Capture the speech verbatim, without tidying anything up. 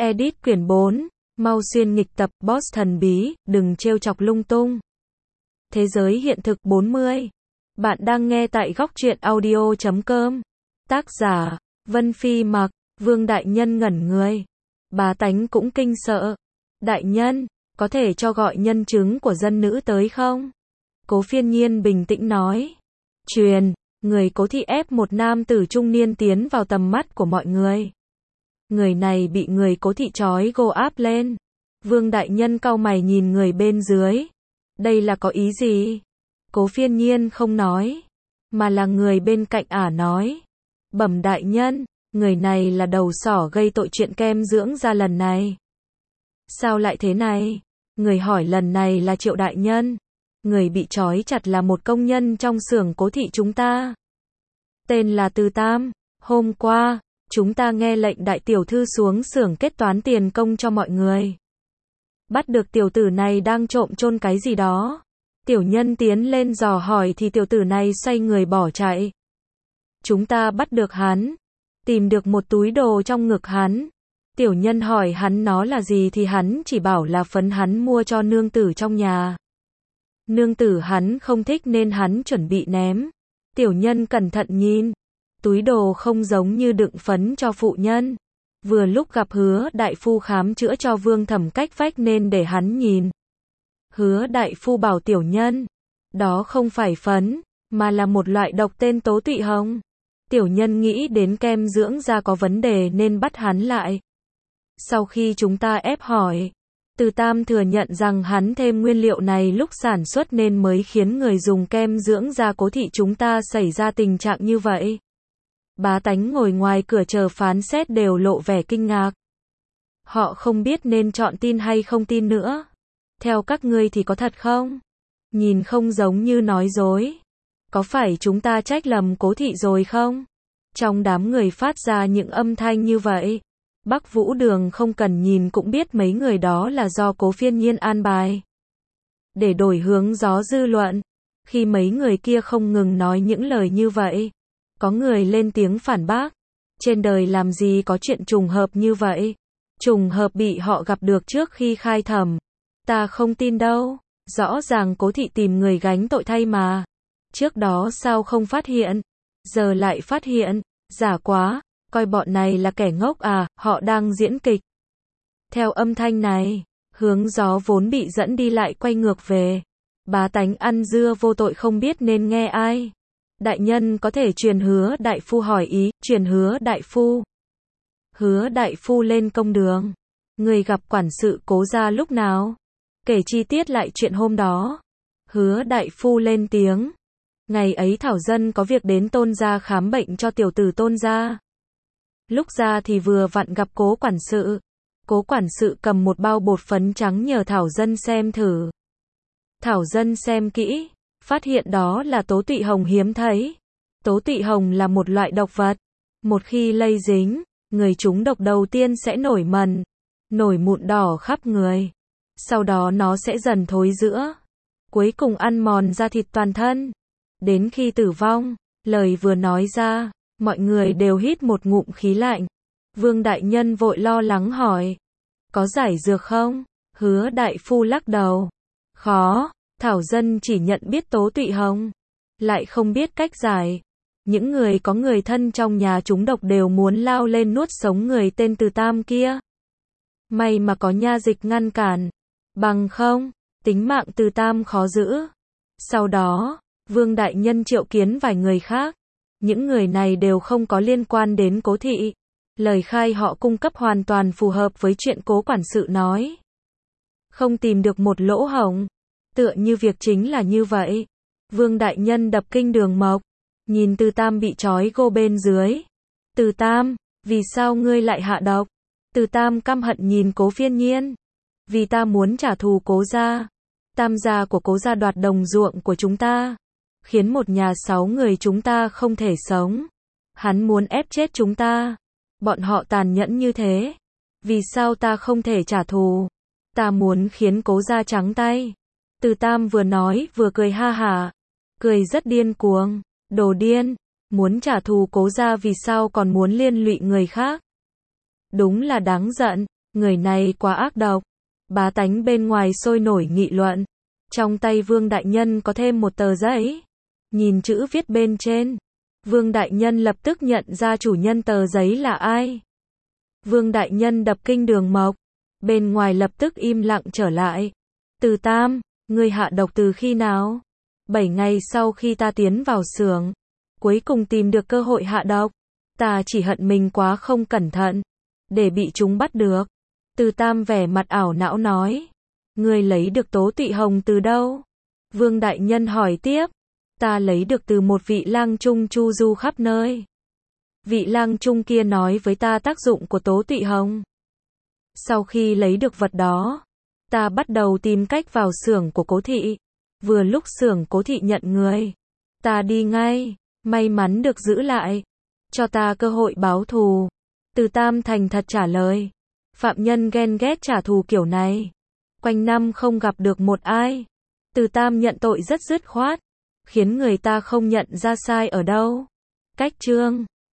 Edit quyển bốn, mau xuyên nghịch tập, boss thần bí, đừng trêu chọc lung tung. Thế giới hiện thực bốn mươi. Bạn đang nghe tại góc truyện audio chấm com. Tác giả, Vân Phi Mặc, Vương Đại Nhân ngẩn người. Bá tánh cũng kinh sợ. Đại nhân, có thể cho gọi nhân chứng của dân nữ tới không? Cố Phiên Nhiên bình tĩnh nói. Truyền, người Cố thị ép một nam tử trung niên tiến vào tầm mắt của mọi người. Người này bị người Cố thị trói gô áp lên. Vương Đại Nhân cau mày nhìn người bên dưới. Đây là có ý gì? Cố Phiên Nhiên không nói, mà là người bên cạnh ả nói. Bẩm đại nhân, người này là đầu sỏ gây tội chuyện kem dưỡng da lần này. Sao lại thế này? Người hỏi lần này là Triệu đại nhân. Người bị trói chặt là một công nhân trong xưởng Cố thị chúng ta. Tên là Từ Tam. Hôm qua, chúng ta nghe lệnh đại tiểu thư xuống xưởng kết toán tiền công cho mọi người. Bắt được tiểu tử này đang trộm chôn cái gì đó. Tiểu nhân tiến lên dò hỏi thì tiểu tử này xoay người bỏ chạy. Chúng ta bắt được hắn, tìm được một túi đồ trong ngực hắn. Tiểu nhân hỏi hắn nó là gì thì hắn chỉ bảo là phấn hắn mua cho nương tử trong nhà. Nương tử hắn không thích nên hắn chuẩn bị ném. Tiểu nhân cẩn thận nhìn, túi đồ không giống như đựng phấn cho phụ nhân. Vừa lúc gặp Hứa đại phu khám chữa cho Vương Thẩm cách vách nên để hắn nhìn. Hứa đại phu bảo tiểu nhân, đó không phải phấn, mà là một loại độc tên tố tụy hồng. Tiểu nhân nghĩ đến kem dưỡng da có vấn đề nên bắt hắn lại. Sau khi chúng ta ép hỏi, Từ Tam thừa nhận rằng hắn thêm nguyên liệu này lúc sản xuất nên mới khiến người dùng kem dưỡng da Cố thị chúng ta xảy ra tình trạng như vậy. Bá tánh ngồi ngoài cửa chờ phán xét đều lộ vẻ kinh ngạc. Họ không biết nên chọn tin hay không tin nữa. Theo các ngươi thì có thật không? Nhìn không giống như nói dối. Có phải chúng ta trách lầm Cố thị rồi không? Trong đám người phát ra những âm thanh như vậy. Bắc Vũ Đường không cần nhìn cũng biết mấy người đó là do Cố Phiên Nhiên an bài. Để đổi hướng gió dư luận. Khi mấy người kia không ngừng nói những lời như vậy. Có người lên tiếng phản bác. Trên đời làm gì có chuyện trùng hợp như vậy? Trùng hợp bị họ gặp được trước khi khai thẩm. Ta không tin đâu. Rõ ràng Cố thị tìm người gánh tội thay mà. Trước đó sao không phát hiện? Giờ lại phát hiện. Giả quá. Coi bọn này là kẻ ngốc à, họ đang diễn kịch. Theo âm thanh này, hướng gió vốn bị dẫn đi lại quay ngược về. Bá tánh ăn dưa vô tội không biết nên nghe ai. Đại nhân có thể truyền Hứa đại phu hỏi ý, truyền Hứa đại phu. Hứa đại phu lên công đường. Người gặp quản sự Cố gia lúc nào? Kể chi tiết lại chuyện hôm đó. Hứa đại phu lên tiếng. Ngày ấy Thảo Dân có việc đến Tôn gia khám bệnh cho tiểu tử Tôn gia. Lúc ra thì vừa vặn gặp Cố quản sự. Cố quản sự cầm một bao bột phấn trắng nhờ Thảo Dân xem thử. Thảo Dân xem kỹ, phát hiện đó là tố tụy hồng hiếm thấy. Tố tụy hồng là một loại độc vật. Một khi lây dính, người trúng độc đầu tiên sẽ nổi mẩn, nổi mụn đỏ khắp người. Sau đó nó sẽ dần thối rữa. Cuối cùng ăn mòn da thịt toàn thân. Đến khi tử vong, lời vừa nói ra, mọi người đều hít một ngụm khí lạnh. Vương Đại Nhân vội lo lắng hỏi. Có giải dược không? Hứa đại phu lắc đầu. Khó, Thảo Dân chỉ nhận biết tố tụy hồng. Lại không biết cách giải. Những người có người thân trong nhà trúng độc đều muốn lao lên nuốt sống người tên Từ Tam kia. May mà có nha dịch ngăn cản. Bằng không, tính mạng Từ Tam khó giữ. Sau đó, Vương Đại Nhân triệu kiến vài người khác. Những người này đều không có liên quan đến Cố thị. Lời khai họ cung cấp hoàn toàn phù hợp với chuyện Cố quản sự nói. Không tìm được một lỗ hổng. Tựa như việc chính là như vậy. Vương Đại Nhân đập kinh đường mộc. Nhìn Từ Tam bị trói gô bên dưới. Từ Tam, vì sao ngươi lại hạ độc? Từ Tam căm hận nhìn Cố Phiên Nhiên. Vì ta muốn trả thù Cố gia. Tam gia của Cố gia đoạt đồng ruộng của chúng ta. Khiến một nhà sáu người chúng ta không thể sống. Hắn muốn ép chết chúng ta. Bọn họ tàn nhẫn như thế. Vì sao ta không thể trả thù? Ta muốn khiến Cố gia trắng tay. Từ Tam vừa nói vừa cười ha hả. Cười rất điên cuồng. Đồ điên. Muốn trả thù Cố gia vì sao còn muốn liên lụy người khác? Đúng là đáng giận. Người này quá ác độc. Bá tánh bên ngoài sôi nổi nghị luận. Trong tay Vương Đại Nhân có thêm một tờ giấy. Nhìn chữ viết bên trên. Vương Đại Nhân lập tức nhận ra chủ nhân tờ giấy là ai. Vương Đại Nhân đập kinh đường mộc. Bên ngoài lập tức im lặng trở lại. Từ Tam, ngươi hạ độc từ khi nào? Bảy ngày sau khi ta tiến vào xưởng. Cuối cùng tìm được cơ hội hạ độc. Ta chỉ hận mình quá không cẩn thận. Để bị chúng bắt được. Từ Tam vẻ mặt ảo não nói. Ngươi lấy được tố tụy hồng từ đâu? Vương Đại Nhân hỏi tiếp. Ta lấy được từ một vị lang trung chu du khắp nơi. Vị lang trung kia nói với ta tác dụng của tố tụy hồng. Sau khi lấy được vật đó, ta bắt đầu tìm cách vào xưởng của Cố thị. Vừa lúc xưởng Cố thị nhận người, ta đi ngay, may mắn được giữ lại. Cho ta cơ hội báo thù. Từ Tam thành thật trả lời. Phạm nhân ghen ghét trả thù kiểu này. Quanh năm không gặp được một ai. Từ Tam nhận tội rất dứt khoát. Khiến người ta không nhận ra sai ở đâu. Cách chương